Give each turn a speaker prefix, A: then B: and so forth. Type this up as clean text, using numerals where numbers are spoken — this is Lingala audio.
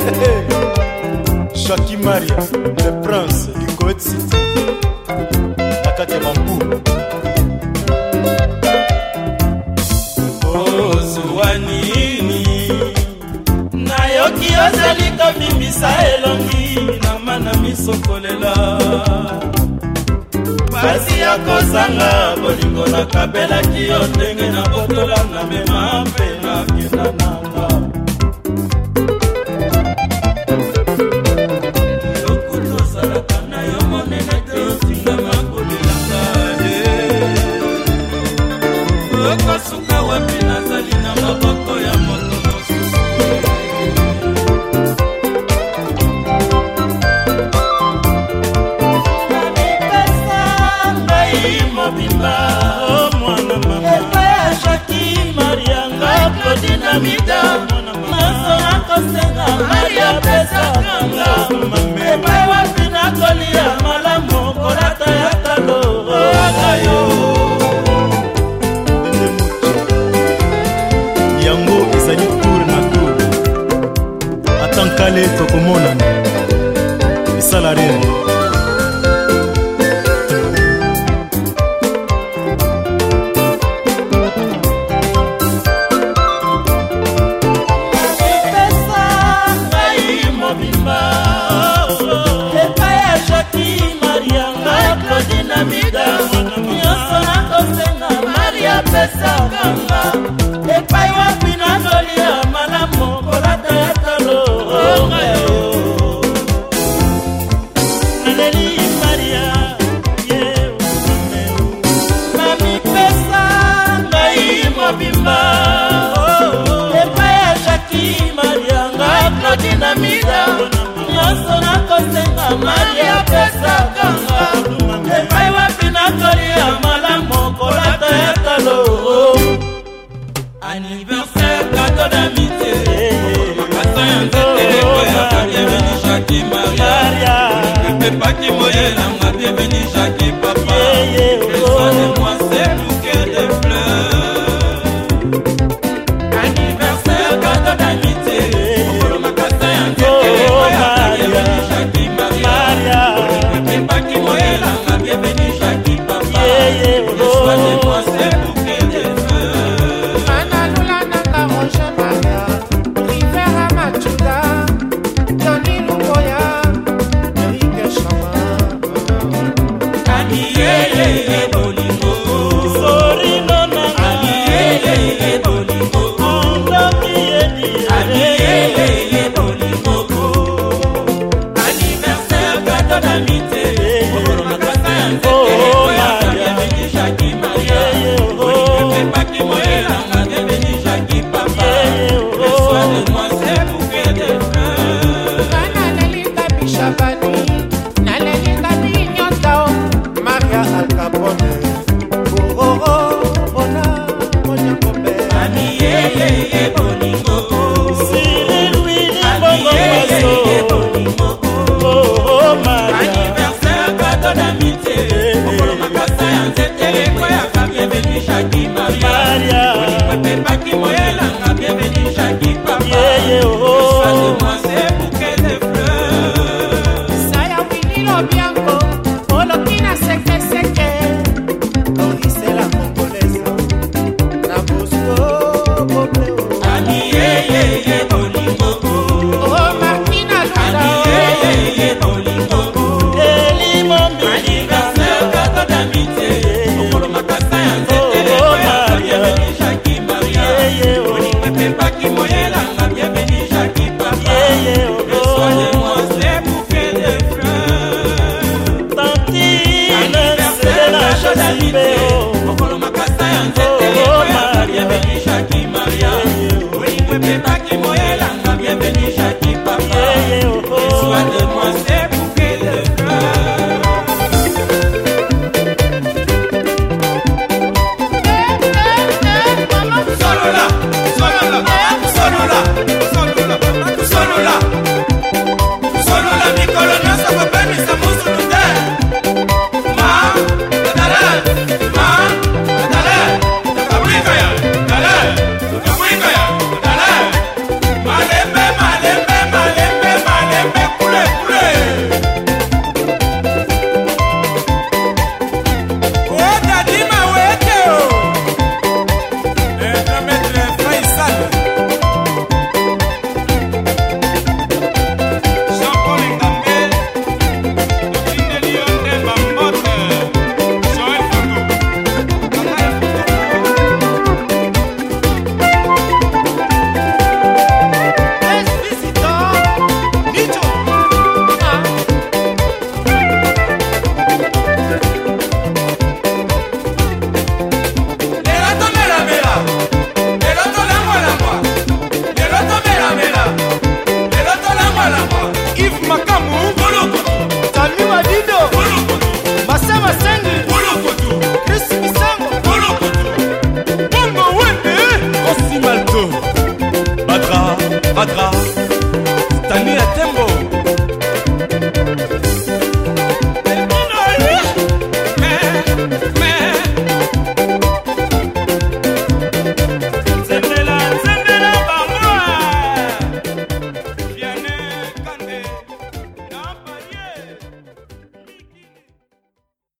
A: Shaki Maria, le prince du Côte City. Nakate Mambu.
B: Oh, Suwanini nayoki ozali kobimbisa elongi na mana misokolela pasi ya kozanga bolingo nakabelaki yo ndenge na botola na mema mpe nakenda nanga yokutozalaka na yo monene te otinga makolelanga okosuka wapi nazali na maboko ya moto mosusu mobimba o mwana mama epai ya Shaki Maria nga Claudinamida nasona kosenga Maria pesa kanga epai wapi nakolia malamu kolata ya talo oagayo
A: yango ezali tour na tour atankale tokomonana esala rene
B: pesa kanga epai wapi nazolia malamu kolata ya talo ongayo naleli Maria ye mami pesa ngai mobimba epai ya Shaki Maria nga Claudinamida nyonso nakosenga Maria pesa kanga epai wapi nazolia malamu kolata ya talo anniversaire cadeau d'amitié makasa ya nzete ekoya bienvenue Shaki Maria epepaki moyelanga bienvenue Shaki papa reçois-moi ces bouquets de fleurs anniversaire cadeau d'amitié makasa ya nzete ekoya bienvenue Shaki Maria epepaki moyelanga bienvenue Shaki papa reçois-moi ces bouquets de fleurs Shaki Maria, Maria,